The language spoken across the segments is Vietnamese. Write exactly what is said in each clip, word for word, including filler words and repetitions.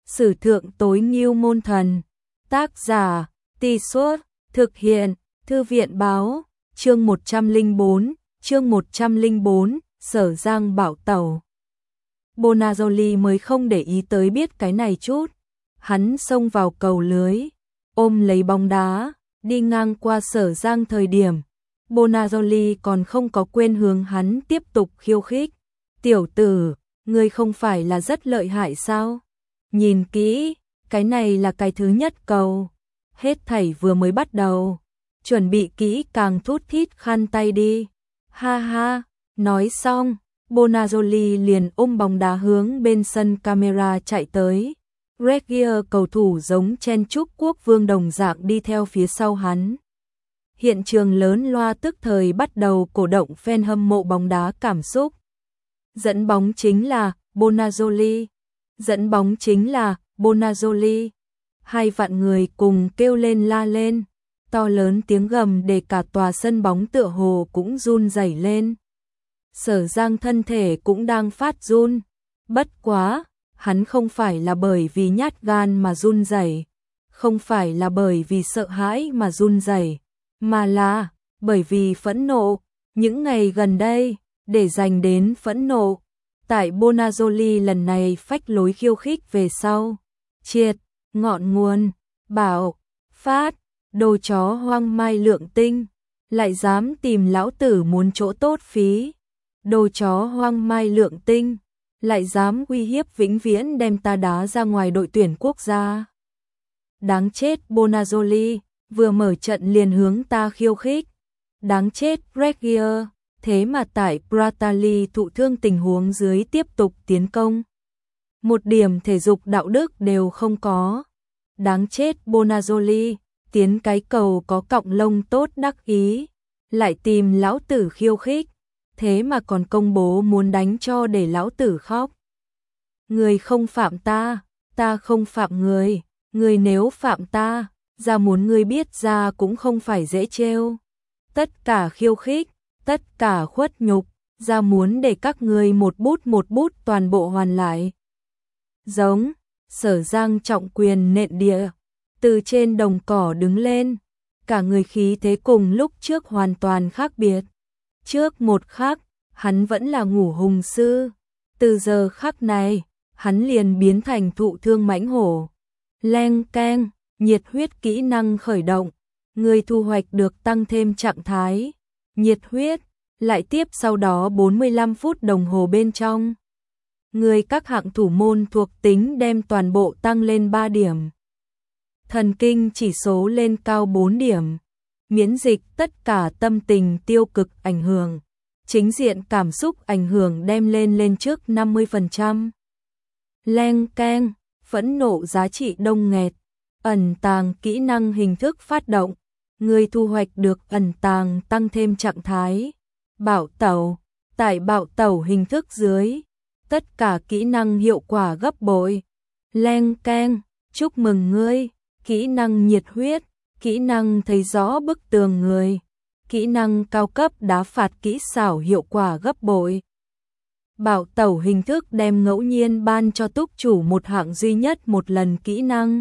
Sử thượng tối ngưu môn thần. Tác giả, Tì Suốt, thực hiện, Thư viện báo, chương một trăm lẻ bốn, chương một trăm lẻ bốn, Sở Giang bảo tẩu. Bonazzoli mới không để ý tới biết cái này chút. Hắn xông vào cầu lưới, ôm lấy bóng đá, đi ngang qua Sở Giang thời điểm. Bonazzoli còn không có quên hướng hắn tiếp tục khiêu khích. Tiểu tử, ngươi không phải là rất lợi hại sao? Nhìn kỹ, cái này là cái thứ nhất cầu. Hết thảy vừa mới bắt đầu. Chuẩn bị kỹ càng thút thít khăn tay đi. Ha ha, nói xong, Bonazzoli liền ôm bóng đá hướng bên sân camera chạy tới. Regier cầu thủ giống chen chúc quốc vương đồng dạng đi theo phía sau hắn. Hiện trường lớn loa tức thời bắt đầu cổ động fan hâm mộ bóng đá cảm xúc. Dẫn bóng chính là Bonazzoli. Dẫn bóng chính là Bonazzoli. Hai vạn người cùng kêu lên la lên. To lớn tiếng gầm để cả tòa sân bóng tựa hồ cũng run rẩy lên. Sở Giang thân thể cũng đang phát run. Bất quá, hắn không phải là bởi vì nhát gan mà run rẩy, không phải là bởi vì sợ hãi mà run rẩy, mà là bởi vì phẫn nộ. Những ngày gần đây, để dành đến phẫn nộ, tại Bonazzoli lần này phách lối khiêu khích về sau, triệt, ngọn nguồn, bảo, phát, đồ chó hoang mai lượng tinh, lại dám tìm lão tử muốn chỗ tốt phí. Đồ chó hoang mai lượng tinh, lại dám uy hiếp vĩnh viễn đem ta đá ra ngoài đội tuyển quốc gia. Đáng chết Bonazzoli, vừa mở trận liền hướng ta khiêu khích. Đáng chết Regier, thế mà tại Pratali thụ thương tình huống dưới tiếp tục tiến công. Một điểm thể dục đạo đức đều không có. Đáng chết Bonazzoli, tiến cái cầu có cọng lông tốt đắc ý, lại tìm lão tử khiêu khích, thế mà còn công bố muốn đánh cho để lão tử khóc. Người không phạm ta, ta không phạm người, người nếu phạm ta, ra muốn người biết ra cũng không phải dễ trêu. Tất cả khiêu khích, tất cả khuất nhục, ra muốn để các người một bút một bút toàn bộ hoàn lại. Giống, Sở Giang trọng quyền nện địa, từ trên đồng cỏ đứng lên, cả người khí thế cùng lúc trước hoàn toàn khác biệt. Trước một khắc, hắn vẫn là ngũ hùng sư, từ giờ khắc này, hắn liền biến thành thụ thương mãnh hổ. Leng keng, nhiệt huyết kỹ năng khởi động, người thu hoạch được tăng thêm trạng thái, nhiệt huyết, lại tiếp sau đó bốn mươi lăm phút đồng hồ bên trong. Người các hạng thủ môn thuộc tính đem toàn bộ tăng lên ba điểm. Thần kinh chỉ số lên cao bốn điểm. Miễn dịch tất cả tâm tình tiêu cực ảnh hưởng. Chính diện cảm xúc ảnh hưởng đem lên lên trước năm mươi phần trăm. Leng keng, phẫn nộ giá trị đông nghẹt. Ẩn tàng kỹ năng hình thức phát động. Người thu hoạch được ẩn tàng tăng thêm trạng thái. Bảo tẩu, tại bảo tẩu hình thức dưới. Tất cả kỹ năng hiệu quả gấp bội. Leng keng, chúc mừng ngươi. Kỹ năng nhiệt huyết, kỹ năng thấy rõ bức tường người, kỹ năng cao cấp đá phạt kỹ xảo hiệu quả gấp bội. Bảo tẩu hình thức đem ngẫu nhiên ban cho túc chủ một hạng duy nhất một lần kỹ năng.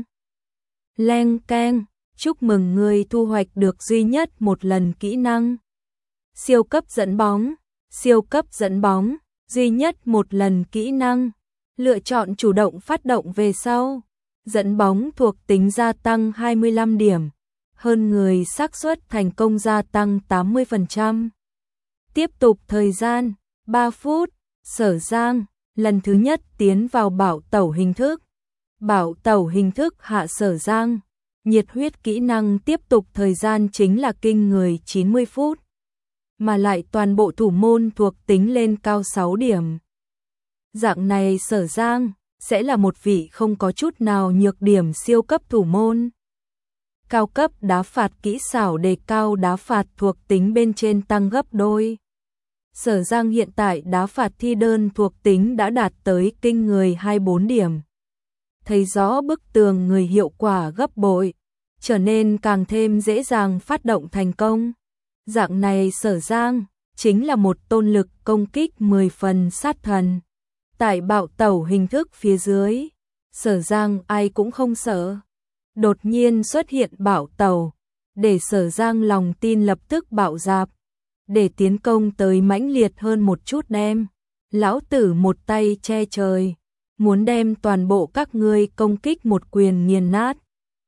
Leng keng, chúc mừng người thu hoạch được duy nhất một lần kỹ năng. Siêu cấp dẫn bóng, siêu cấp dẫn bóng, duy nhất một lần kỹ năng. Lựa chọn chủ động phát động về sau. Dẫn bóng thuộc tính gia tăng hai mươi lăm điểm, hơn người xác suất thành công gia tăng tám mươi phần trăm. Tiếp tục thời gian, ba phút, Sở Giang, lần thứ nhất tiến vào bảo tẩu hình thức. Bảo tẩu hình thức hạ Sở Giang, nhiệt huyết kỹ năng tiếp tục thời gian chính là kinh người chín mươi phút. Mà lại toàn bộ thủ môn thuộc tính lên cao sáu điểm. Dạng này Sở Giang sẽ là một vị không có chút nào nhược điểm siêu cấp thủ môn. Cao cấp đá phạt kỹ xảo đề cao đá phạt thuộc tính bên trên tăng gấp đôi. Sở Giang hiện tại đá phạt thi đơn thuộc tính đã đạt tới kinh người hai mươi bốn điểm. Thấy rõ bức tường người hiệu quả gấp bội, trở nên càng thêm dễ dàng phát động thành công. Dạng này Sở Giang chính là một tôn lực công kích mười phần sát thần. Tại bạo tẩu hình thức phía dưới, Sở Giang ai cũng không sợ. Đột nhiên xuất hiện bảo tàu, để Sở Giang lòng tin lập tức bạo dạp, để tiến công tới mãnh liệt hơn một chút đem. Lão tử một tay che trời, muốn đem toàn bộ các ngươi công kích một quyền nghiền nát.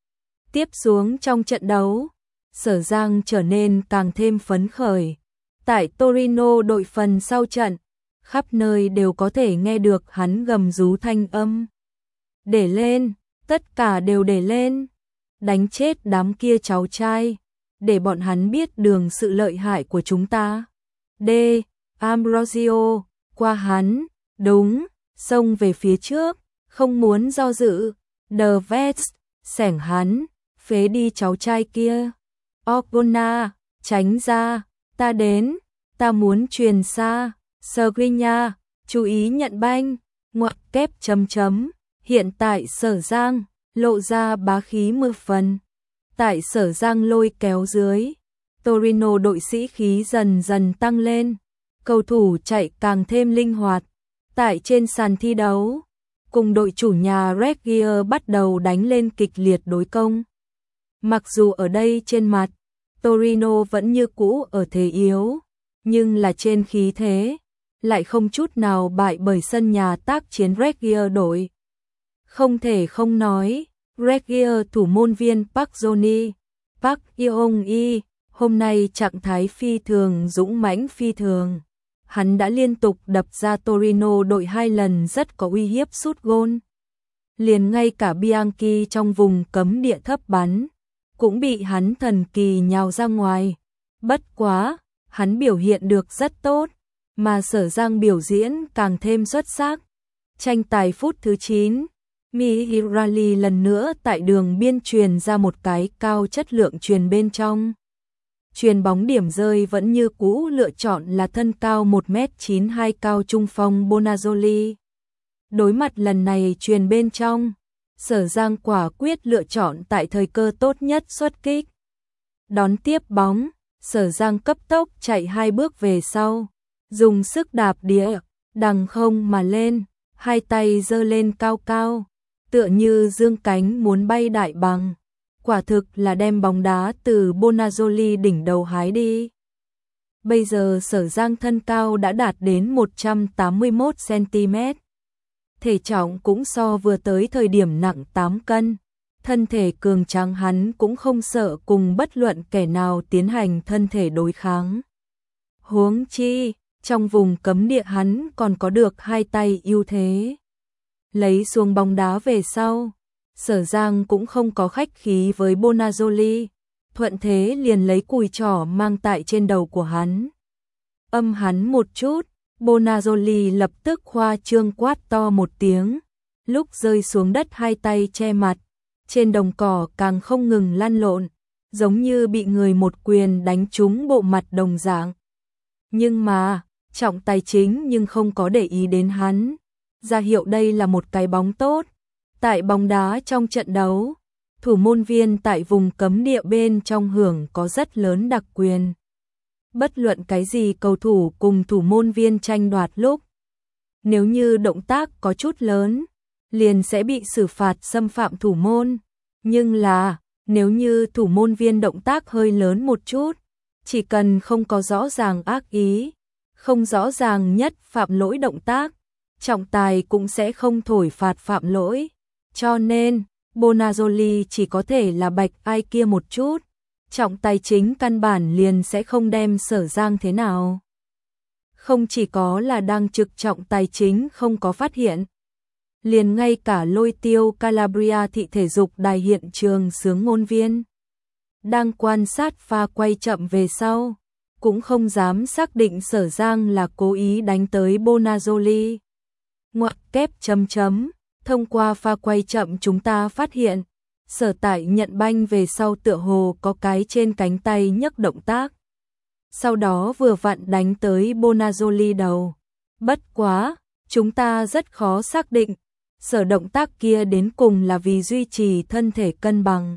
Tiếp xuống trong trận đấu, Sở Giang trở nên càng thêm phấn khởi. Tại Torino đội phần sau trận, khắp nơi đều có thể nghe được hắn gầm rú thanh âm. Để lên, tất cả đều để lên, đánh chết đám kia cháu trai, để bọn hắn biết đường sự lợi hại của chúng ta. D. Ambrosio, qua hắn, đúng, xông về phía trước, không muốn do dự. The Vets, xẻng hắn, phế đi cháu trai kia. Orgona, tránh ra, ta đến, ta muốn truyền xa. Skriniar, chú ý nhận banh, ngoặc kép chấm chấm. Hiện tại Sở Giang lộ ra bá khí mười phần. Tại Sở Giang lôi kéo dưới, Torino đội sĩ khí dần dần tăng lên, cầu thủ chạy càng thêm linh hoạt. Tại trên sàn thi đấu, cùng đội chủ nhà Reggio bắt đầu đánh lên kịch liệt đối công. Mặc dù ở đây trên mặt, Torino vẫn như cũ ở thế yếu, nhưng là trên khí thế, lại không chút nào bại bởi sân nhà tác chiến Reggio đội. Không thể không nói, Reggio thủ môn viên Park Johnny, Park Yeong-i, hôm nay trạng thái phi thường dũng mãnh phi thường. Hắn đã liên tục đập ra Torino đội hai lần rất có uy hiếp sút gôn. Liền ngay cả Bianchi trong vùng cấm địa thấp bắn, cũng bị hắn thần kỳ nhào ra ngoài. Bất quá, hắn biểu hiện được rất tốt, mà Sở Giang biểu diễn càng thêm xuất sắc. Tranh tài phút thứ chín, Mihirali lần nữa tại đường biên truyền ra một cái cao chất lượng truyền bên trong. Truyền bóng điểm rơi vẫn như cũ lựa chọn là thân cao một mét chín mươi hai cao trung phong Bonazzoli. Đối mặt lần này truyền bên trong, Sở Giang quả quyết lựa chọn tại thời cơ tốt nhất xuất kích. Đón tiếp bóng, Sở Giang cấp tốc chạy hai bước về sau, dùng sức đạp đĩa, đằng không mà lên, hai tay giơ lên cao cao, tựa như dương cánh muốn bay đại bằng. Quả thực là đem bóng đá từ Bonazzoli đỉnh đầu hái đi. Bây giờ Sở Giang thân cao đã đạt đến một trăm tám mươi mốt xăng-ti-mét. Thể trọng cũng so vừa tới thời điểm nặng tám cân. Thân thể cường tráng hắn cũng không sợ cùng bất luận kẻ nào tiến hành thân thể đối kháng. Huống chi, trong vùng cấm địa hắn còn có được hai tay ưu thế. Lấy xuống bóng đá về sau, Sở Giang cũng không có khách khí với Bonazzoli, thuận thế liền lấy cùi trỏ mang tại trên đầu của hắn. Âm hắn một chút, Bonazzoli lập tức khoa trương quát to một tiếng, lúc rơi xuống đất hai tay che mặt, trên đồng cỏ càng không ngừng lăn lộn, giống như bị người một quyền đánh trúng bộ mặt đồng dạng. Nhưng mà, trọng tài chính nhưng không có để ý đến hắn, ra hiệu đây là một cái bóng tốt. Tại bóng đá trong trận đấu, thủ môn viên tại vùng cấm địa bên trong hưởng có rất lớn đặc quyền. Bất luận cái gì cầu thủ cùng thủ môn viên tranh đoạt lúc, nếu như động tác có chút lớn, liền sẽ bị xử phạt xâm phạm thủ môn. Nhưng là, nếu như thủ môn viên động tác hơi lớn một chút, chỉ cần không có rõ ràng ác ý, không rõ ràng nhất phạm lỗi động tác, trọng tài cũng sẽ không thổi phạt phạm lỗi. Cho nên, Bonazzoli chỉ có thể là bạch ai kia một chút, trọng tài chính căn bản liền sẽ không đem Sở Giang thế nào. Không chỉ có là đang trực trọng tài chính không có phát hiện, liền ngay cả Lôi Tiêu Calabria thị thể dục đài hiện trường sướng ngôn viên, đang quan sát pha quay chậm về sau, cũng không dám xác định Sở Giang là cố ý đánh tới Bonazzoli. Ngoặc kép chấm chấm. Thông qua pha quay chậm chúng ta phát hiện, Sở Tại nhận banh về sau tựa hồ có cái trên cánh tay nhấc động tác. Sau đó vừa vặn đánh tới Bonazzoli đầu. Bất quá, chúng ta rất khó xác định, Sở động tác kia đến cùng là vì duy trì thân thể cân bằng,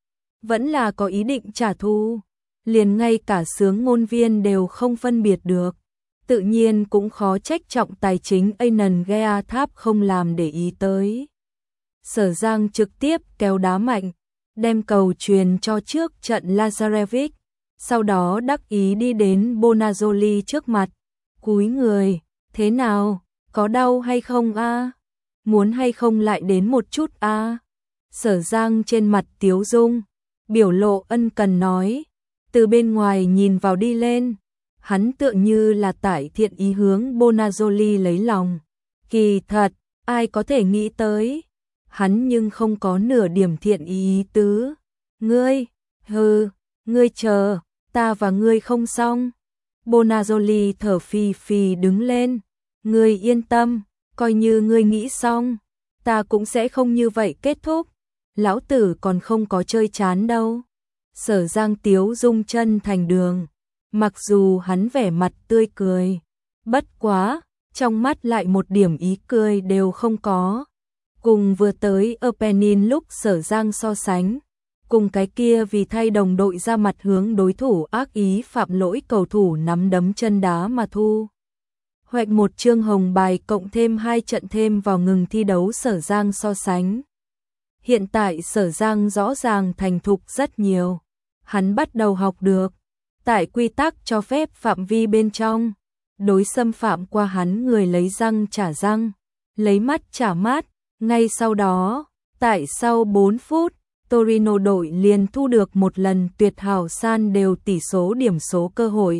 vẫn là có ý định trả thù. Liền ngay cả sướng ngôn viên đều không phân biệt được. Tự nhiên cũng khó trách trọng tài chính Anan Gea Tháp không làm để ý tới. Sở Giang trực tiếp kéo đá mạnh, đem cầu truyền cho trước trận Lazarevic, sau đó đắc ý đi đến Bonazzoli trước mặt, cúi người, thế nào, có đau hay không a? Muốn hay không lại đến một chút a? Sở Giang trên mặt tiếu dung, biểu lộ ân cần nói, từ bên ngoài nhìn vào đi lên, hắn tựa như là tải thiện ý hướng Bonazzoli lấy lòng. Kỳ thật, ai có thể nghĩ tới, hắn nhưng không có nửa điểm thiện ý, ý tứ. Ngươi, hừ, ngươi chờ, ta và ngươi không xong. Bonazzoli thở phì phì đứng lên, ngươi yên tâm, coi như ngươi nghĩ xong, ta cũng sẽ không như vậy kết thúc. Lão tử còn không có chơi chán đâu. Sở Giang tiếu dung chân thành đường, mặc dù hắn vẻ mặt tươi cười, bất quá, trong mắt lại một điểm ý cười đều không có. Cùng vừa tới Opening lúc Sở Giang so sánh, cùng cái kia vì thay đồng đội ra mặt hướng đối thủ ác ý phạm lỗi cầu thủ nắm đấm chân đá mà thu hoạch một chương hồng bài cộng thêm hai trận thêm vào ngừng thi đấu Sở Giang so sánh. Hiện tại Sở Giang rõ ràng thành thục rất nhiều, hắn bắt đầu học được, tại quy tắc cho phép phạm vi bên trong, đối xâm phạm qua hắn người lấy răng trả răng, lấy mắt trả mắt. Ngay sau đó, tại sau bốn phút, Torino đội liền thu được một lần tuyệt hảo san đều tỷ số điểm số cơ hội.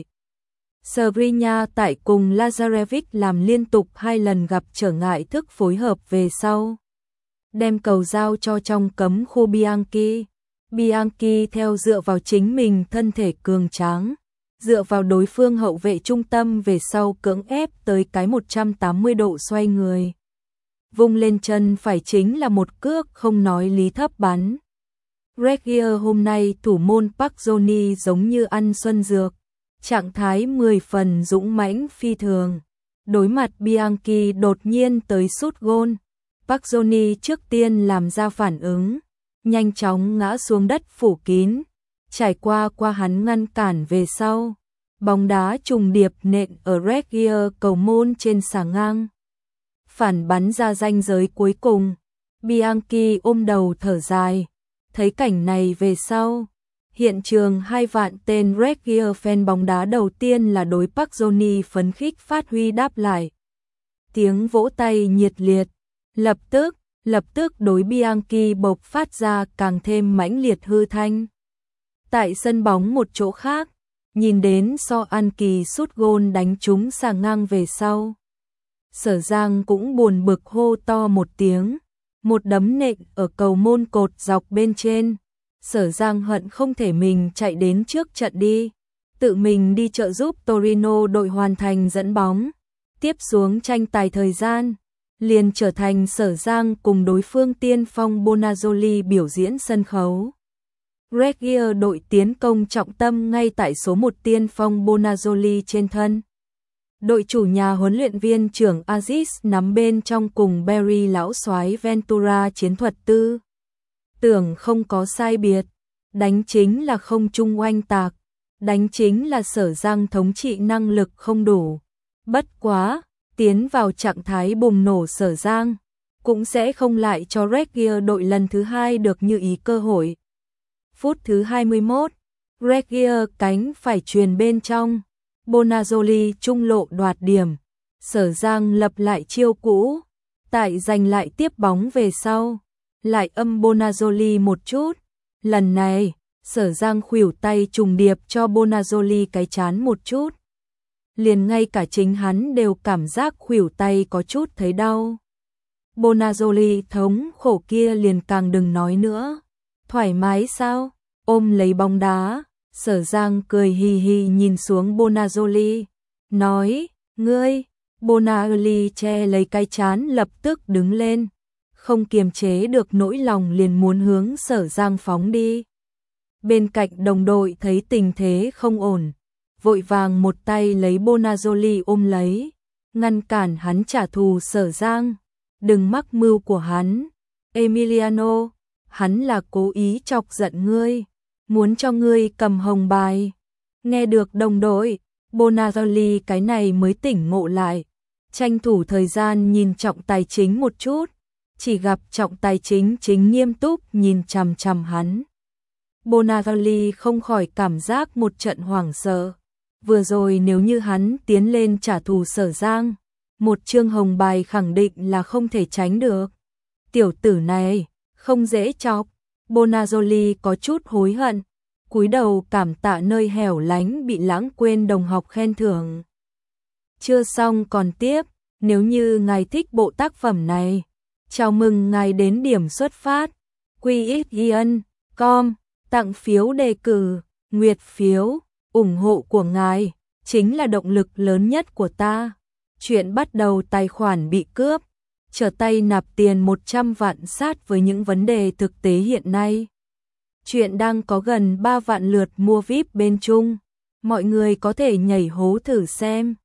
Skriniar tại cùng Lazarevic làm liên tục hai lần gặp trở ngại thức phối hợp về sau, đem cầu giao cho trong cấm khu Bianchi. Bianchi theo dựa vào chính mình thân thể cường tráng, dựa vào đối phương hậu vệ trung tâm về sau cưỡng ép tới cái một trăm tám mươi độ xoay người. Vung lên chân phải chính là một cước không nói lý thấp bắn. Regier hôm nay thủ môn Park Johnny giống như ăn xuân dược, trạng thái mười phần dũng mãnh phi thường. Đối mặt Bianchi đột nhiên tới sút gôn, Park Johnny trước tiên làm ra phản ứng, nhanh chóng ngã xuống đất phủ kín, trải qua qua hắn ngăn cản về sau. Bóng đá trùng điệp nện ở Regier cầu môn trên xà ngang, phản bắn ra ranh giới cuối cùng. Bianchi ôm đầu thở dài, thấy cảnh này về sau, hiện trường hai vạn tên Regier fan bóng đá đầu tiên là đối Park Johnny phấn khích phát huy đáp lại. Tiếng vỗ tay nhiệt liệt, lập tức, lập tức đối Bianchi bộc phát ra càng thêm mãnh liệt hư thanh. Tại sân bóng một chỗ khác, nhìn đến So An Kỳ sút gôn đánh trúng xà ngang về sau, Sở Giang cũng buồn bực hô to một tiếng, một đấm nện ở cầu môn cột dọc bên trên. Sở Giang hận không thể mình chạy đến trước trận đi, tự mình đi trợ giúp Torino đội hoàn thành dẫn bóng, tiếp xuống tranh tài thời gian, liền trở thành Sở Giang cùng đối phương tiên phong Bonazzoli biểu diễn sân khấu. Regier đội tiến công trọng tâm ngay tại số một tiên phong Bonazzoli trên thân. Đội chủ nhà huấn luyện viên trưởng Aziz nắm bên trong cùng Barry lão soái Ventura chiến thuật tư tưởng không có sai biệt, đánh chính là không trung oanh tạc, đánh chính là Sở Giang thống trị năng lực không đủ. Bất quá, tiến vào trạng thái bùng nổ Sở Giang, cũng sẽ không lại cho Regier đội lần thứ hai được như ý cơ hội. Phút thứ hai mươi mốt, Regier cánh phải truyền bên trong, Bonazzoli trung lộ đoạt điểm, Sở Giang lập lại chiêu cũ, tại giành lại tiếp bóng về sau, lại âm Bonazzoli một chút. Lần này, Sở Giang khuỷu tay trùng điệp cho Bonazzoli cái chán một chút. Liền ngay cả chính hắn đều cảm giác khuỷu tay có chút thấy đau. Bonazzoli thống khổ kia liền càng đừng nói nữa. Thoải mái sao? Ôm lấy bóng đá, Sở Giang cười hì hì nhìn xuống Bonazzoli, nói, ngươi. Bonazzoli che lấy cái chán lập tức đứng lên, không kiềm chế được nỗi lòng liền muốn hướng Sở Giang phóng đi. Bên cạnh đồng đội thấy tình thế không ổn, vội vàng một tay lấy Bonazzoli ôm lấy, ngăn cản hắn trả thù Sở Giang. Đừng mắc mưu của hắn, Emiliano, hắn là cố ý chọc giận ngươi, muốn cho ngươi cầm hồng bài. Nghe được đồng đội, Bonazzoli cái này mới tỉnh ngộ lại, tranh thủ thời gian nhìn trọng tài chính một chút, chỉ gặp trọng tài chính chính nghiêm túc nhìn chằm chằm hắn. Bonagali không khỏi cảm giác một trận hoảng sợ. Vừa rồi nếu như hắn tiến lên trả thù Sở Giang, một chương hồng bài khẳng định là không thể tránh được. Tiểu tử này, không dễ chọc. Bonagali có chút hối hận, cúi đầu cảm tạ nơi hẻo lánh bị lãng quên đồng học khen thưởng. Chưa xong còn tiếp, nếu như ngài thích bộ tác phẩm này, chào mừng ngài đến điểm xuất phát. quy ích yên chấm com, tặng phiếu đề cử, nguyệt phiếu, ủng hộ của ngài chính là động lực lớn nhất của ta. Chuyện bắt đầu tài khoản bị cướp, trở tay nạp tiền một trăm vạn sát với những vấn đề thực tế hiện nay. Chuyện đang có gần ba vạn lượt mua vi ai pi bên Trung, mọi người có thể nhảy hố thử xem.